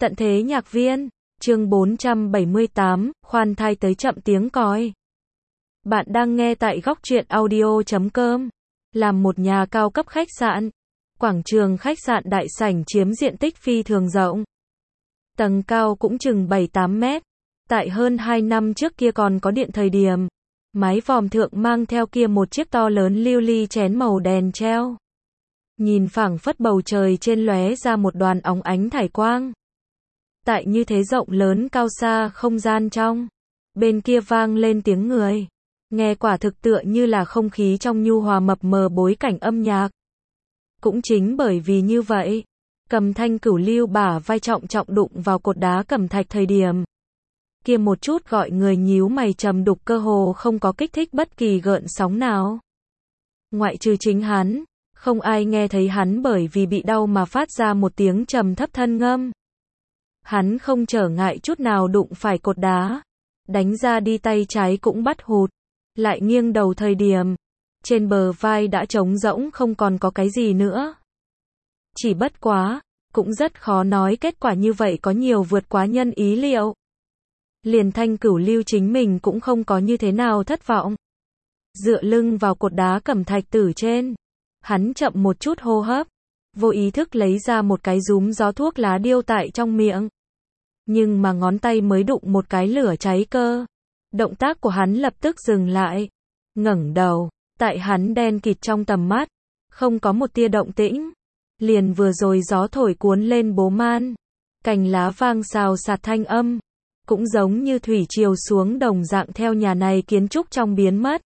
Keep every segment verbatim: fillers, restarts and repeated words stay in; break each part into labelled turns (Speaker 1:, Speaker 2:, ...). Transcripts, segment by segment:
Speaker 1: Tận thế nhạc viên, chương bốn trăm bảy mươi tám, khoan thai tới chậm tiếng còi. Bạn đang nghe tại góc truyện audio chấm com. Làm một nhà cao cấp khách sạn. Quảng trường khách sạn đại sảnh chiếm diện tích phi thường rộng. Tầng cao cũng chừng bảy tám mét. Tại hơn hai năm trước kia còn có điện thời điểm. Mái vòm thượng mang theo kia một chiếc to lớn lưu ly chén màu đèn treo. Nhìn phảng phất bầu trời trên lóe ra một đoàn óng ánh thải quang. Tại như thế rộng lớn cao xa không gian trong. Bên kia vang lên tiếng người. Nghe quả thực tựa như là không khí trong nhu hòa mập mờ bối cảnh âm nhạc. Cũng chính bởi vì như vậy, Cầm Thanh Cửu lưu bả vai trọng trọng đụng vào cột đá cẩm thạch thời điểm. Kia một chút gọi người nhíu mày trầm đục cơ hồ không có kích thích bất kỳ gợn sóng nào. Ngoại trừ chính hắn, không ai nghe thấy hắn bởi vì bị đau mà phát ra một tiếng trầm thấp thân ngâm. Hắn không trở ngại chút nào đụng phải cột đá. Đánh ra đi tay trái cũng bắt hụt. Lại nghiêng đầu thời điểm. Trên bờ vai đã trống rỗng không còn có cái gì nữa. Chỉ bất quá, cũng rất khó nói kết quả như vậy có nhiều vượt quá nhân ý liệu. Liền Thanh Cửu lưu chính mình cũng không có như thế nào thất vọng. Dựa lưng vào cột đá cẩm thạch tử trên. Hắn chậm một chút hô hấp. Vô ý thức lấy ra một cái rúm gió thuốc lá điêu tại trong miệng. Nhưng mà ngón tay mới đụng một cái lửa cháy cơ. Động tác của hắn lập tức dừng lại. Ngẩng đầu, tại hắn đen kịt trong tầm mắt. Không có một tia động tĩnh. Liền vừa rồi gió thổi cuốn lên bố man. Cành lá vang xào xạc thanh âm. Cũng giống như thủy triều xuống đồng dạng theo nhà này kiến trúc trong biến mất.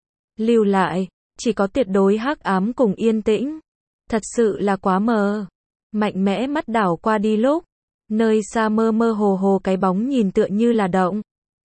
Speaker 1: Lưu lại, chỉ có tuyệt đối hắc ám cùng yên tĩnh. Thật sự là quá mờ. Mạnh mẽ mắt đảo qua đi lúc. Nơi xa mơ mơ hồ hồ cái bóng nhìn tựa như là động.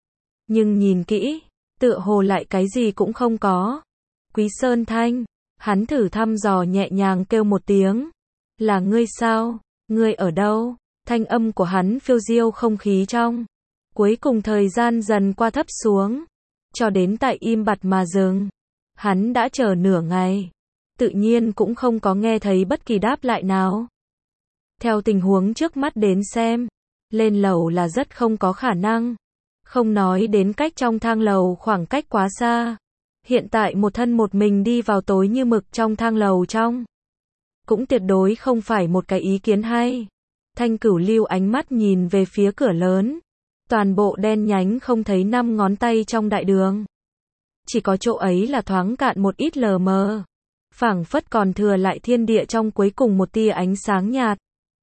Speaker 1: Nhưng nhìn kỹ, tựa hồ lại cái gì cũng không có. Quý Sơn Thanh, hắn thử thăm dò nhẹ nhàng kêu một tiếng. Là ngươi sao? Ngươi ở đâu? Thanh âm của hắn phiêu diêu không khí trong. Cuối cùng thời gian dần qua thấp xuống. Cho đến tại im bặt mà dừng. Hắn đã chờ nửa ngày. Tự nhiên cũng không có nghe thấy bất kỳ đáp lại nào. Theo tình huống trước mắt đến xem, lên lầu là rất không có khả năng. Không nói đến cách trong thang lầu khoảng cách quá xa. Hiện tại một thân một mình đi vào tối như mực trong thang lầu trong. Cũng tuyệt đối không phải một cái ý kiến hay. Thanh Cửu lưu ánh mắt nhìn về phía cửa lớn. Toàn bộ đen nhánh không thấy năm ngón tay trong đại đường. Chỉ có chỗ ấy là thoáng cạn một ít lờ mờ. Phảng phất còn thừa lại thiên địa trong cuối cùng một tia ánh sáng nhạt.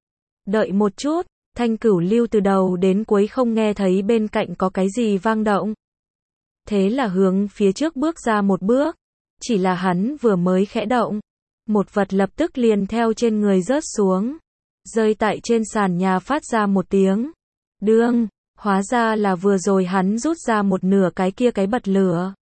Speaker 1: Đợi một chút, Thanh Cửu lưu từ đầu đến cuối không nghe thấy bên cạnh có cái gì vang động. Thế là hướng phía trước bước ra một bước. Chỉ là hắn vừa mới khẽ động. Một vật lập tức liền theo trên người rớt xuống. Rơi tại trên sàn nhà phát ra một tiếng. Đương, hóa ra là vừa rồi hắn rút ra một nửa cái kia cái bật lửa.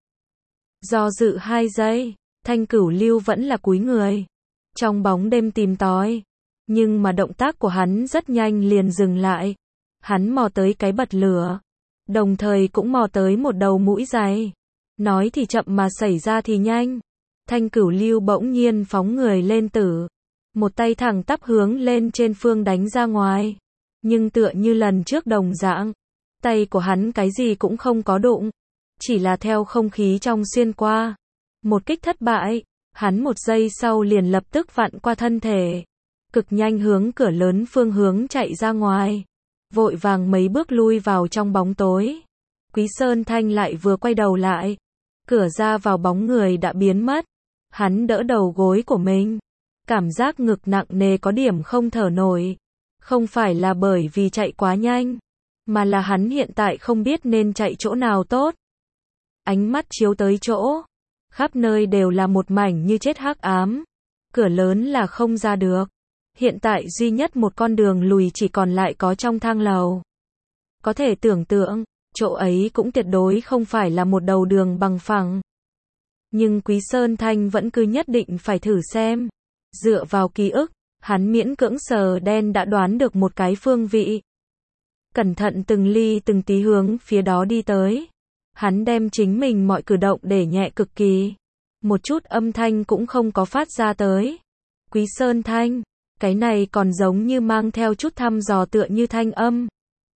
Speaker 1: Do dự hai giây, Thanh Cửu lưu vẫn là cúi người. Trong bóng đêm tìm tòi. Nhưng mà động tác của hắn rất nhanh liền dừng lại. Hắn mò tới cái bật lửa. Đồng thời cũng mò tới một đầu mũi dày. Nói thì chậm mà xảy ra thì nhanh. Thanh Cửu lưu bỗng nhiên phóng người lên tử. Một tay thẳng tắp hướng lên trên phương đánh ra ngoài. Nhưng tựa như lần trước đồng dạng. Tay của hắn cái gì cũng không có đụng. Chỉ là theo không khí trong xuyên qua. Một kích thất bại. Hắn một giây sau liền lập tức vặn qua thân thể. Cực nhanh hướng cửa lớn phương hướng chạy ra ngoài. Vội vàng mấy bước lui vào trong bóng tối. Quý Sơn Thanh lại vừa quay đầu lại. Cửa ra vào bóng người đã biến mất. Hắn đỡ đầu gối của mình. Cảm giác ngực nặng nề có điểm không thở nổi. Không phải là bởi vì chạy quá nhanh. Mà là hắn hiện tại không biết nên chạy chỗ nào tốt. Ánh mắt chiếu tới chỗ. Khắp nơi đều là một mảnh như chết hắc ám. Cửa lớn là không ra được. Hiện tại duy nhất một con đường lùi chỉ còn lại có trong thang lầu. Có thể tưởng tượng, chỗ ấy cũng tuyệt đối không phải là một đầu đường bằng phẳng. Nhưng Quý Sơn Thanh vẫn cứ nhất định phải thử xem. Dựa vào ký ức, hắn miễn cưỡng sờ đen đã đoán được một cái phương vị. Cẩn thận từng ly từng tí hướng phía đó đi tới. Hắn đem chính mình mọi cử động để nhẹ cực kỳ. Một chút âm thanh cũng không có phát ra tới. Quý Sơn Thanh, Cái này còn giống như mang theo chút thăm dò tựa như thanh âm.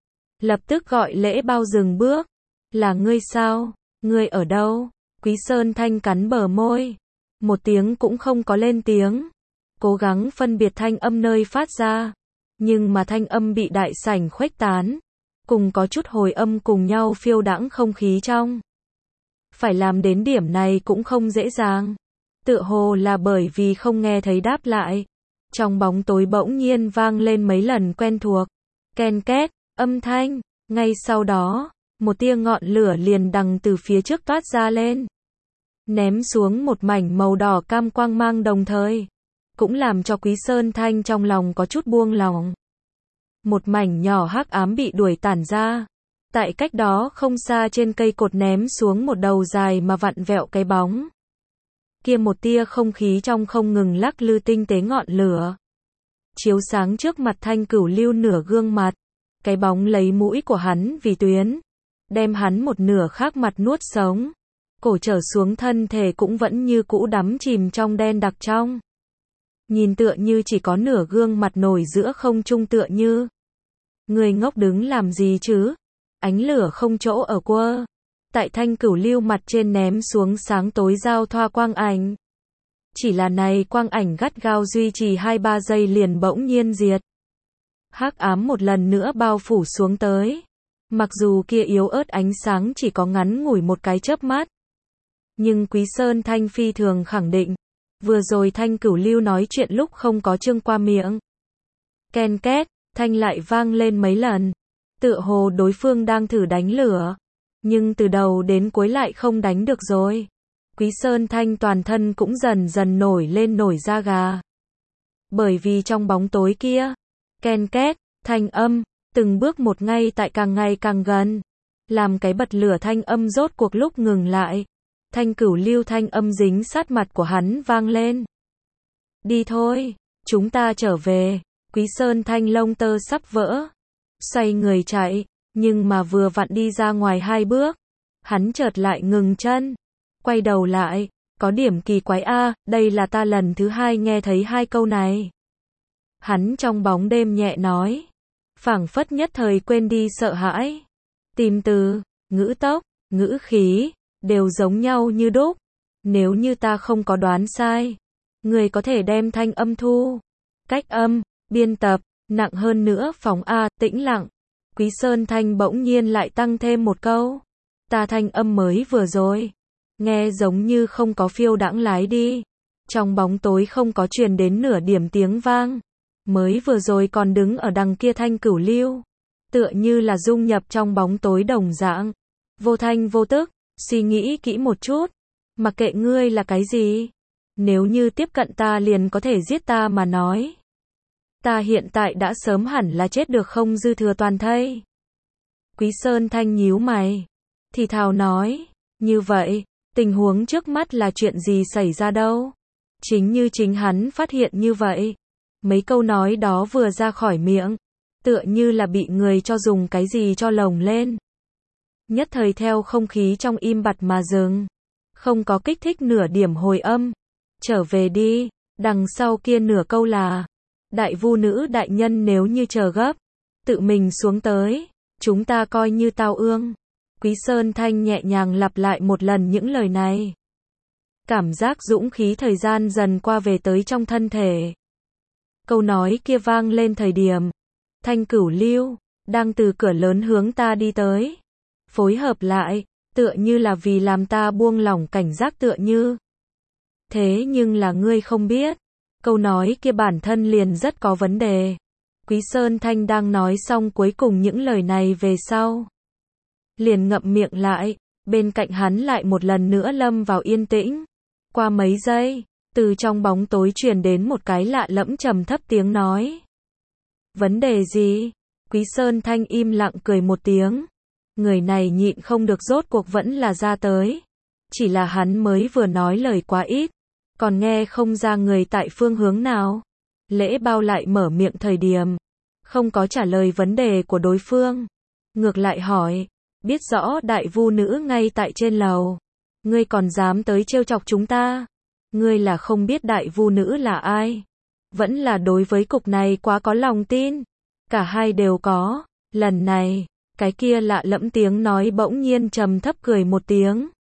Speaker 1: Lập tức gọi Lễ Bao dừng bước. Là ngươi sao? Ngươi ở đâu? Quý Sơn Thanh cắn bờ môi. Một tiếng cũng không có lên tiếng. Cố gắng phân biệt thanh âm nơi phát ra. Nhưng mà thanh âm bị đại sảnh khuếch tán. Cùng có chút hồi âm cùng nhau phiêu đãng không khí trong. Phải làm đến điểm này cũng không dễ dàng. Tựa hồ là bởi vì không nghe thấy đáp lại. Trong bóng tối bỗng nhiên vang lên mấy lần quen thuộc. Ken két, âm thanh. Ngay sau đó, một tia ngọn lửa liền đằng từ phía trước toát ra lên. Ném xuống một mảnh màu đỏ cam quang mang đồng thời. Cũng làm cho Quý Sơn Thanh trong lòng có chút buông lòng. Một mảnh nhỏ hắc ám bị đuổi tản ra. Tại cách đó không xa trên cây cột ném xuống một đầu dài mà vặn vẹo cái bóng. Kia một tia không khí trong không ngừng lắc lư tinh tế ngọn lửa. Chiếu sáng trước mặt Thanh Cửu Lưu nửa gương mặt. Cái bóng lấy mũi của hắn vì tuyến. Đem hắn một nửa khác mặt nuốt sống. Cổ trở xuống thân thể cũng vẫn như cũ đắm chìm trong đen đặc trong. Nhìn tựa như chỉ có nửa gương mặt nổi giữa không trung tựa như. Người ngốc đứng làm gì chứ? Ánh lửa không chỗ ở quơ. Tại Thanh Cửu Lưu mặt trên ném xuống sáng tối giao thoa quang ảnh. Chỉ là này quang ảnh gắt gao duy trì hai ba giây liền bỗng nhiên diệt. Hắc ám một lần nữa bao phủ xuống tới. Mặc dù kia yếu ớt ánh sáng chỉ có ngắn ngủi một cái chớp mắt. Nhưng Quý Sơn Thanh phi thường khẳng định. Vừa rồi Thanh Cửu Lưu nói chuyện lúc không có trương qua miệng. Ken két, thanh lại vang lên mấy lần. Tựa hồ đối phương đang thử đánh lửa. Nhưng từ đầu đến cuối lại không đánh được rồi. Quý Sơn Thanh toàn thân cũng dần dần nổi lên nổi da gà. Bởi vì trong bóng tối kia, ken két, thanh âm, từng bước một ngay tại càng ngày càng gần. Làm cái bật lửa thanh âm rốt cuộc lúc ngừng lại. Thanh Cửu Lưu thanh âm dính sát mặt của hắn vang lên. Đi thôi, chúng ta trở về. Quý Sơn Thanh lông tơ sắp vỡ. Xoay người chạy, nhưng mà vừa vặn đi ra ngoài hai bước. Hắn chợt lại ngừng chân. Quay đầu lại, có điểm kỳ quái a, à, đây là ta lần thứ hai nghe thấy hai câu này. Hắn trong bóng đêm nhẹ nói. Phảng phất nhất thời quên đi sợ hãi. Tìm từ, ngữ tốc, ngữ khí, đều giống nhau như đúc. Nếu như ta không có đoán sai, người có thể đem thanh âm thu, cách âm, biên tập, nặng hơn nữa phóng A, tĩnh lặng. Quý Sơn Thanh bỗng nhiên lại tăng thêm một câu. Ta thanh âm mới vừa rồi. Nghe giống như không có phiêu đãng lái đi. Trong bóng tối không có truyền đến nửa điểm tiếng vang. Mới vừa rồi còn đứng ở đằng kia Thanh Cửu Lưu. Tựa như là dung nhập trong bóng tối đồng dạng. Vô thanh vô tức, suy nghĩ kỹ một chút. Mặc kệ ngươi là cái gì. Nếu như tiếp cận ta liền có thể giết ta mà nói. Ta hiện tại đã sớm hẳn là chết được không dư thừa toàn thây. Quý Sơn Thanh nhíu mày. Thì thào nói. Như vậy, tình huống trước mắt là chuyện gì xảy ra đâu. Chính như chính hắn phát hiện như vậy. Mấy câu nói đó vừa ra khỏi miệng. Tựa như là bị người cho dùng cái gì cho lồng lên. Nhất thời theo không khí trong im bặt mà dừng. Không có kích thích nửa điểm hồi âm. Trở về đi. Đằng sau kia nửa câu là. Đại vu nữ đại nhân nếu như chờ gấp. Tự mình xuống tới. Chúng ta coi như tao ương. Quý Sơn Thanh nhẹ nhàng lặp lại một lần những lời này. Cảm giác dũng khí thời gian dần qua về tới trong thân thể. Câu nói kia vang lên thời điểm. Thanh Cửu Lưu, đang từ cửa lớn hướng ta đi tới. Phối hợp lại, tựa như là vì làm ta buông lỏng cảnh giác tựa như. Thế nhưng là ngươi không biết. Câu nói kia bản thân liền rất có vấn đề. Quý Sơn Thanh đang nói xong cuối cùng những lời này về sau. Liền ngậm miệng lại, bên cạnh hắn lại một lần nữa lâm vào yên tĩnh. Qua mấy giây, từ trong bóng tối truyền đến một cái lạ lẫm trầm thấp tiếng nói. Vấn đề gì? Quý Sơn Thanh im lặng cười một tiếng. Người này nhịn không được rốt cuộc vẫn là ra tới. Chỉ là hắn mới vừa nói lời quá ít. Còn nghe không ra người tại phương hướng nào. Lễ Bao lại mở miệng thời điểm. Không có trả lời vấn đề của đối phương. Ngược lại hỏi. Biết rõ đại vu nữ ngay tại trên lầu. Ngươi còn dám tới trêu chọc chúng ta. Ngươi là không biết đại vu nữ là ai. vẫn là đối với cục này quá có lòng tin. Cả hai đều có. Lần này, cái kia lạ lẫm tiếng nói bỗng nhiên trầm thấp cười một tiếng.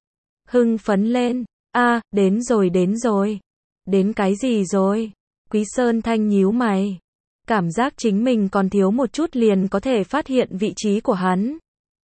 Speaker 1: Hưng phấn lên. A, đến rồi đến rồi. Đến cái gì rồi? Quý Sơn Thanh nhíu mày. Cảm giác chính mình còn thiếu một chút liền có thể phát hiện vị trí của hắn.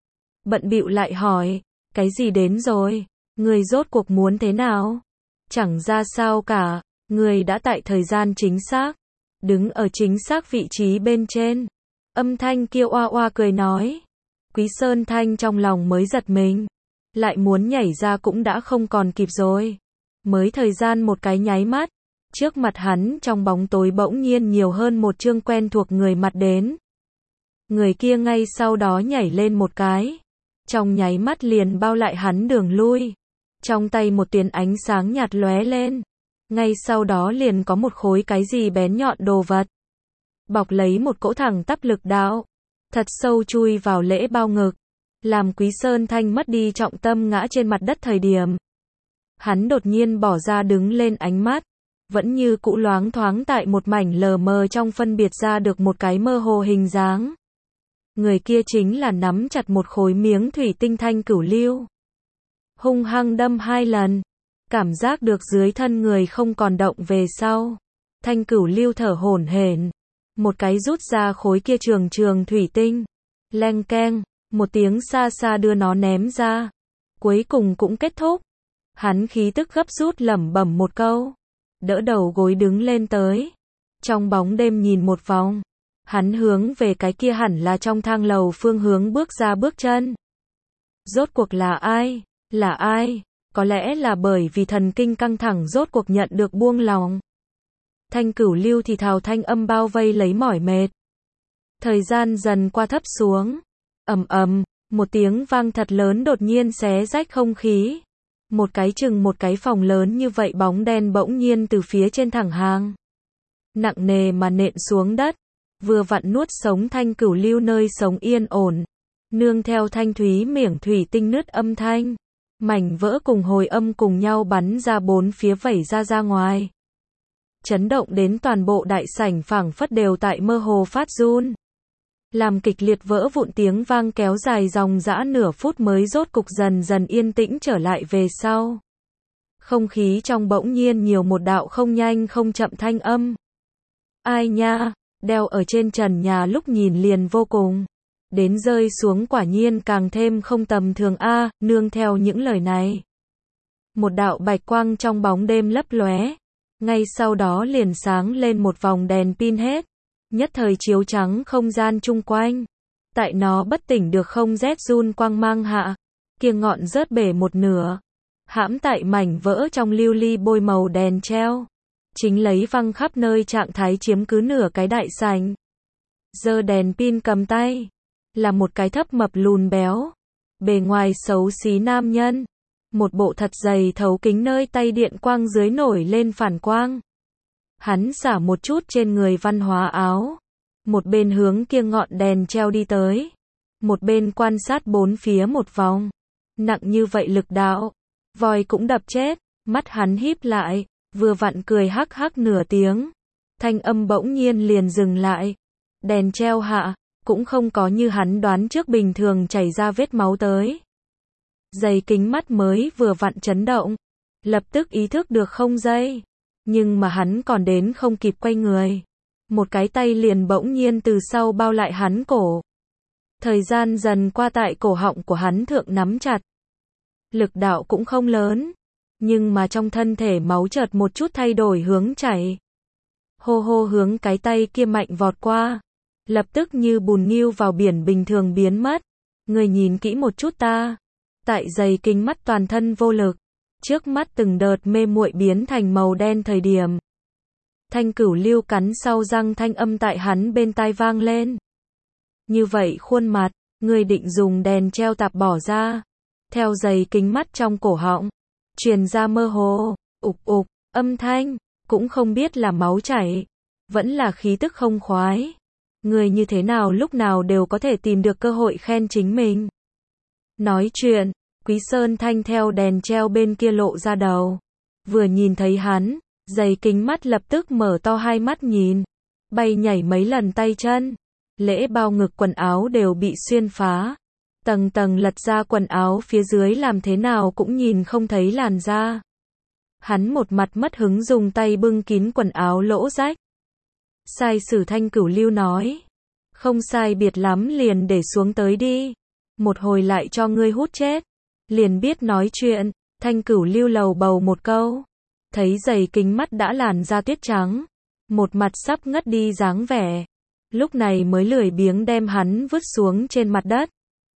Speaker 1: Bận bịu lại hỏi, cái gì đến rồi? Người rốt cuộc muốn thế nào? Chẳng ra sao cả, người đã tại thời gian chính xác, đứng ở chính xác vị trí bên trên. Âm thanh kia oa oa cười nói. Quý Sơn Thanh trong lòng mới giật mình, lại muốn nhảy ra cũng đã không còn kịp rồi. Mới thời gian một cái nháy mắt, trước mặt hắn trong bóng tối bỗng nhiên nhiều hơn một trương quen thuộc người mặt đến. Người kia ngay sau đó nhảy lên một cái, trong nháy mắt liền bao lại hắn đường lui. Trong tay một tuyến ánh sáng nhạt lóe lên, ngay sau đó liền có một khối cái gì bén nhọn đồ vật, bọc lấy một cỗ thẳng tắp lực đạo, thật sâu chui vào lễ bao ngực, làm Quý Sơn Thanh mất đi trọng tâm ngã trên mặt đất thời điểm. Hắn đột nhiên bỏ ra đứng lên, ánh mắt vẫn như cũ loáng thoáng tại một mảnh lờ mờ trong phân biệt ra được một cái mơ hồ hình dáng. Người kia chính là nắm chặt một khối miếng thủy tinh thanh cửu lưu, hung hăng đâm hai lần, cảm giác được dưới thân người không còn động về sau. Thanh cửu lưu thở hổn hển, một cái rút ra khối kia trường trường thủy tinh, leng keng, một tiếng xa xa đưa nó ném ra. Cuối cùng cũng kết thúc. Hắn khí tức gấp rút lẩm bẩm một câu, đỡ đầu gối đứng lên tới. Trong bóng đêm nhìn một vòng, hắn hướng về cái kia hẳn là trong thang lầu phương hướng bước ra bước chân. Rốt cuộc là ai? Là ai? Có lẽ là bởi vì thần kinh căng thẳng rốt cuộc nhận được buông lòng. Thanh cửu lưu thì thào thanh âm bao vây lấy mỏi mệt. Thời gian dần qua thấp xuống. Ầm ầm, một tiếng vang thật lớn đột nhiên xé rách không khí. Một cái chừng một cái phòng lớn như vậy bóng đen bỗng nhiên từ phía trên thẳng hàng, nặng nề mà nện xuống đất, vừa vặn nuốt sống thanh cửu lưu nơi sống yên ổn. Nương theo thanh thúy miệng thủy tinh nứt âm thanh, mảnh vỡ cùng hồi âm cùng nhau bắn ra bốn phía vẩy ra ra ngoài. Chấn động đến toàn bộ đại sảnh phảng phất đều tại mơ hồ phát run. Làm kịch liệt vỡ vụn tiếng vang kéo dài dòng dã nửa phút mới rốt cục dần dần yên tĩnh trở lại về sau. Không khí trong bỗng nhiên nhiều một đạo không nhanh không chậm thanh âm. Ai nha, đeo ở trên trần nhà lúc nhìn liền vô cùng. Đến rơi xuống quả nhiên càng thêm không tầm thường a. Nương theo những lời này, một đạo bạch quang trong bóng đêm lấp lóe, ngay sau đó liền sáng lên một vòng đèn pin hết, nhất thời chiếu trắng không gian chung quanh. Tại nó bất tỉnh được không rét run quang mang hạ, kia ngọn rớt bể một nửa, hãm tại mảnh vỡ trong lưu ly bôi màu đèn treo, chính lấy văng khắp nơi trạng thái chiếm cứ nửa cái đại sảnh. Giơ đèn pin cầm tay, là một cái thấp mập lùn béo, bề ngoài xấu xí nam nhân, một bộ thật dày thấu kính nơi tay điện quang dưới nổi lên phản quang. Hắn xả một chút trên người văn hóa áo, một bên hướng kia ngọn đèn treo đi tới, một bên quan sát bốn phía một vòng. Nặng như vậy lực đạo, voi cũng đập chết. Mắt hắn híp lại, vừa vặn cười hắc hắc nửa tiếng, thanh âm bỗng nhiên liền dừng lại. Đèn treo hạ, cũng không có như hắn đoán trước bình thường chảy ra vết máu tới. Dày kính mắt mới vừa vặn chấn động, lập tức ý thức được không dây, nhưng mà hắn còn đến không kịp quay người, một cái tay liền bỗng nhiên từ sau bao lại hắn cổ. Thời gian dần qua tại cổ họng của hắn thượng nắm chặt. Lực đạo cũng không lớn, nhưng mà trong thân thể máu chợt một chút thay đổi hướng chảy. Hô hô hướng cái tay kia mạnh vọt qua, lập tức như bùn nghiêu vào biển bình thường biến mất. Người nhìn kỹ một chút ta. Tại dày kính mắt toàn thân vô lực, trước mắt từng đợt mê muội biến thành màu đen thời điểm. Thanh cửu lưu cắn sau răng thanh âm tại hắn bên tai vang lên. Như vậy khuôn mặt, người định dùng đèn treo tạp bỏ ra. Theo dày kính mắt trong cổ họng, truyền ra mơ hồ, ục ục, âm thanh, cũng không biết là máu chảy, vẫn là khí tức không khoái. Người như thế nào lúc nào đều có thể tìm được cơ hội khen chính mình. Nói chuyện, Quý Sơn Thanh theo đèn treo bên kia lộ ra đầu. Vừa nhìn thấy hắn, Giày kính mắt lập tức mở to hai mắt nhìn, bay nhảy mấy lần tay chân. Lễ bao ngực quần áo đều bị xuyên phá. Tầng tầng lật ra quần áo phía dưới làm thế nào cũng nhìn không thấy làn da. Hắn một mặt mất hứng dùng tay bưng kín quần áo lỗ rách. Sai sử Thanh Cửu Lưu nói. Không sai biệt lắm liền để xuống tới đi. Một hồi lại cho ngươi hút chết. Liền biết nói chuyện, Thanh Cửu Lưu lầu bầu một câu. Thấy giày kính mắt đã làn da tuyết trắng. Một mặt sắp ngất đi dáng vẻ. Lúc này mới lười biếng đem hắn vứt xuống trên mặt đất.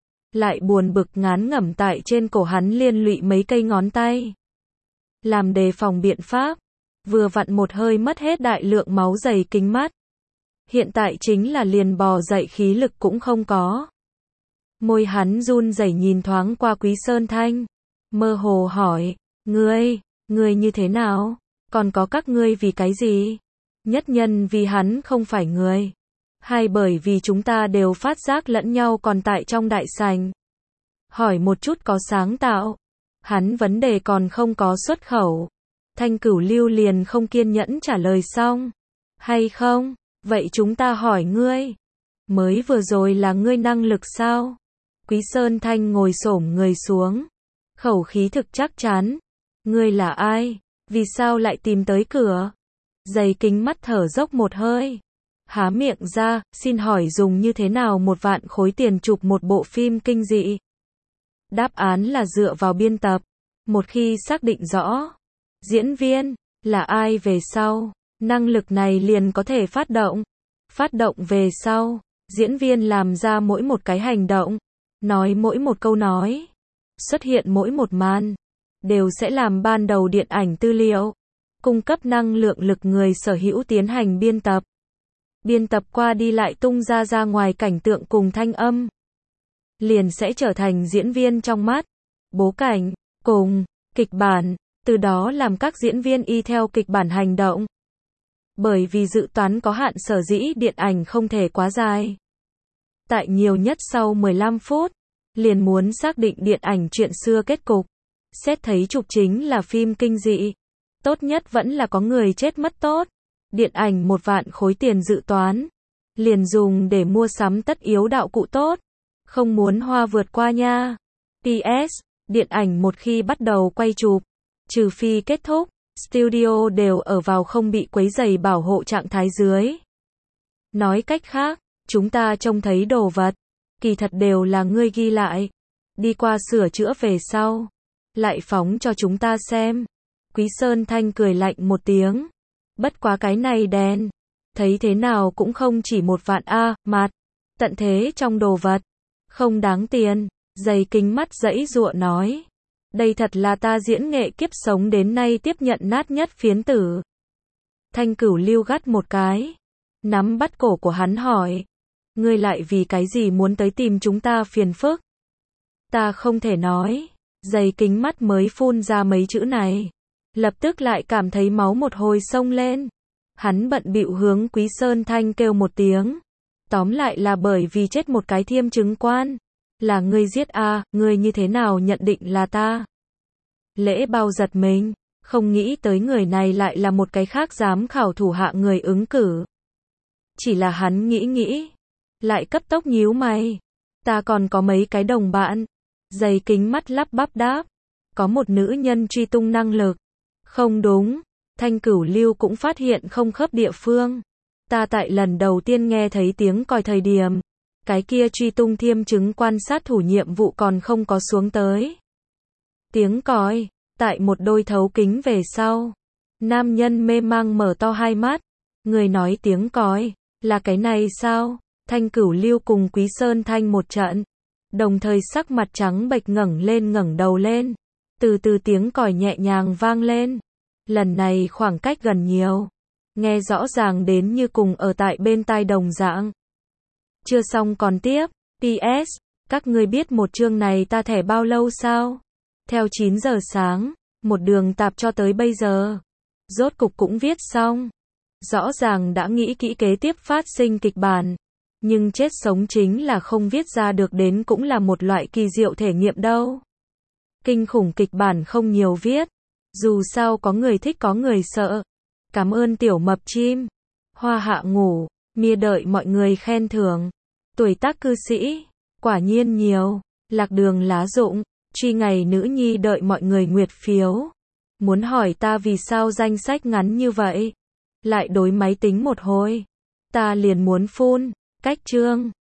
Speaker 1: Lại buồn bực ngán ngẩm tại trên cổ hắn liên lụy mấy cây ngón tay. Làm đề phòng biện pháp. Vừa vặn một hơi mất hết đại lượng máu giày kính mắt. Hiện tại chính là liền bò dậy khí lực cũng không có. Môi hắn run rẩy nhìn thoáng qua Quý Sơn Thanh. Mơ hồ hỏi, ngươi, ngươi như thế nào? Còn có các ngươi vì cái gì? Nhất nhân vì hắn không phải người. Hay bởi vì chúng ta đều phát giác lẫn nhau còn tại trong đại sảnh. Hỏi một chút có sáng tạo. Hắn vấn đề còn không có xuất khẩu. Thanh Cửu Lưu liền không kiên nhẫn trả lời xong. Hay không? Vậy chúng ta hỏi ngươi. Mới vừa rồi là ngươi năng lực sao? Quý Sơn Thanh ngồi xổm người xuống. Khẩu khí thực chắc chắn. Ngươi là ai? Vì sao lại tìm tới cửa? Giày kính mắt thở dốc một hơi. Há miệng ra, xin hỏi dùng như thế nào một vạn khối tiền chụp một bộ phim kinh dị? Đáp án là dựa vào biên tập. Một khi xác định rõ diễn viên là ai về sau, năng lực này liền có thể phát động. Phát động về sau, diễn viên làm ra mỗi một cái hành động, nói mỗi một câu nói, xuất hiện mỗi một màn, đều sẽ làm ban đầu điện ảnh tư liệu, cung cấp năng lượng lực người sở hữu tiến hành biên tập. Biên tập qua đi lại tung ra ra ngoài cảnh tượng cùng thanh âm. Liền sẽ trở thành diễn viên trong mắt, bố cảnh, cùng kịch bản, từ đó làm các diễn viên y theo kịch bản hành động. Bởi vì dự toán có hạn sở dĩ điện ảnh không thể quá dài. Tại nhiều nhất sau mười lăm phút, liền muốn xác định điện ảnh chuyện xưa kết cục. Xét thấy chụp chính là phim kinh dị. Tốt nhất vẫn là có người chết mất tốt. Điện ảnh một vạn khối tiền dự toán. Liền dùng để mua sắm tất yếu đạo cụ tốt. Không muốn hoa vượt qua nha. pê ét. Điện ảnh một khi bắt đầu quay chụp, trừ phi kết thúc, studio đều ở vào không bị quấy rầy bảo hộ trạng thái dưới. Nói cách khác, chúng ta trông thấy đồ vật, kỳ thật đều là ngươi ghi lại. Đi qua sửa chữa về sau, lại phóng cho chúng ta xem. Quý Sơn Thanh cười lạnh một tiếng. Bất quá cái này đen. Thấy thế nào cũng không chỉ một vạn a, mặt. Tận thế trong đồ vật. Không đáng tiền. Giày kính mắt dãy dụa nói. Đây thật là ta diễn nghệ kiếp sống đến nay tiếp nhận nát nhất phiến tử. Thanh Cửu Lưu gắt một cái. Nắm bắt cổ của hắn hỏi. Ngươi lại vì cái gì muốn tới tìm chúng ta phiền phức? Ta không thể nói. Giày kính mắt mới phun ra mấy chữ này. Lập tức lại cảm thấy máu một hồi sông lên. Hắn bận bịu hướng Quý Sơn Thanh kêu một tiếng. Tóm lại là bởi vì chết một cái thiêm chứng quan. Là ngươi giết a, à, ngươi như thế nào nhận định là ta? Lễ bao giật mình, không nghĩ tới người này lại là một cái khác giám khảo thủ hạ người ứng cử. Chỉ là hắn nghĩ nghĩ, lại cấp tốc nhíu mày. Ta còn có mấy cái đồng bạn. Giày kính mắt lắp bắp đáp. Có một nữ nhân truy tung năng lực. Không đúng, Thanh Cửu Lưu cũng phát hiện không khớp địa phương. Ta tại lần đầu tiên nghe thấy tiếng còi thời điểm. Cái kia truy tung thiêm chứng quan sát thủ nhiệm vụ còn không có xuống tới. Tiếng còi, tại một đôi thấu kính về sau. Nam nhân mê mang mở to hai mắt. Người nói tiếng còi, là cái này sao? Thanh Cửu Lưu cùng Quý Sơn Thanh một trận. Đồng thời sắc mặt trắng bệch ngẩng lên ngẩng đầu lên. Từ từ tiếng còi nhẹ nhàng vang lên. Lần này khoảng cách gần nhiều. Nghe rõ ràng đến như cùng ở tại bên tai đồng dạng. Chưa xong còn tiếp. pê ét. Các ngươi biết một chương này ta thẻ bao lâu sao? Theo chín giờ sáng, một đường tạp cho tới bây giờ. Rốt cục cũng viết xong. Rõ ràng đã nghĩ kỹ kế tiếp phát sinh kịch bản. Nhưng chết sống chính là không viết ra được đến cũng là một loại kỳ diệu thể nghiệm đâu. Kinh khủng kịch bản không nhiều viết. Dù sao có người thích có người sợ. Cảm ơn tiểu mập chim. Hoa hạ ngủ, mia đợi mọi người khen thưởng. Tuổi tác cư sĩ, quả nhiên nhiều. Lạc đường lá rụng, truy ngày nữ nhi đợi mọi người nguyệt phiếu. Muốn hỏi ta vì sao danh sách ngắn như vậy? Lại đối máy tính một hồi. Ta liền muốn phun, cách chương.